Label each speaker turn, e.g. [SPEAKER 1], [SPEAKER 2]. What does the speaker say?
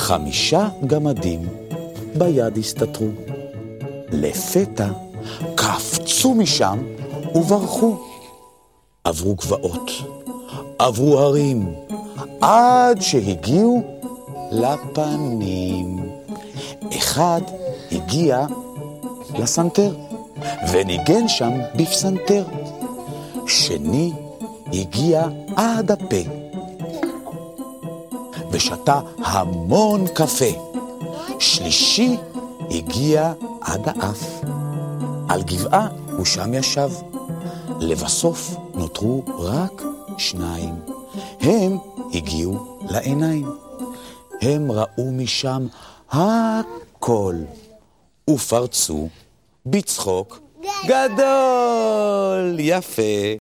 [SPEAKER 1] 5 גמדים ביד הסתתרו. לפתע קפצו משם וברחו. עברו גבעות, עברו הרים, עד שהגיעו לפנים. אחד הגיע לסנטר וניגן שם בפסנתר. שני הגיע עד הפה ושתה המון קפה. שלישי הגיע עד האף. על גבעה הוא שם ישב. לבסוף נותרו רק 2. הם הגיעו לעיניים. הם ראו משם הכל ופרצו בצחוק גדול. יפה.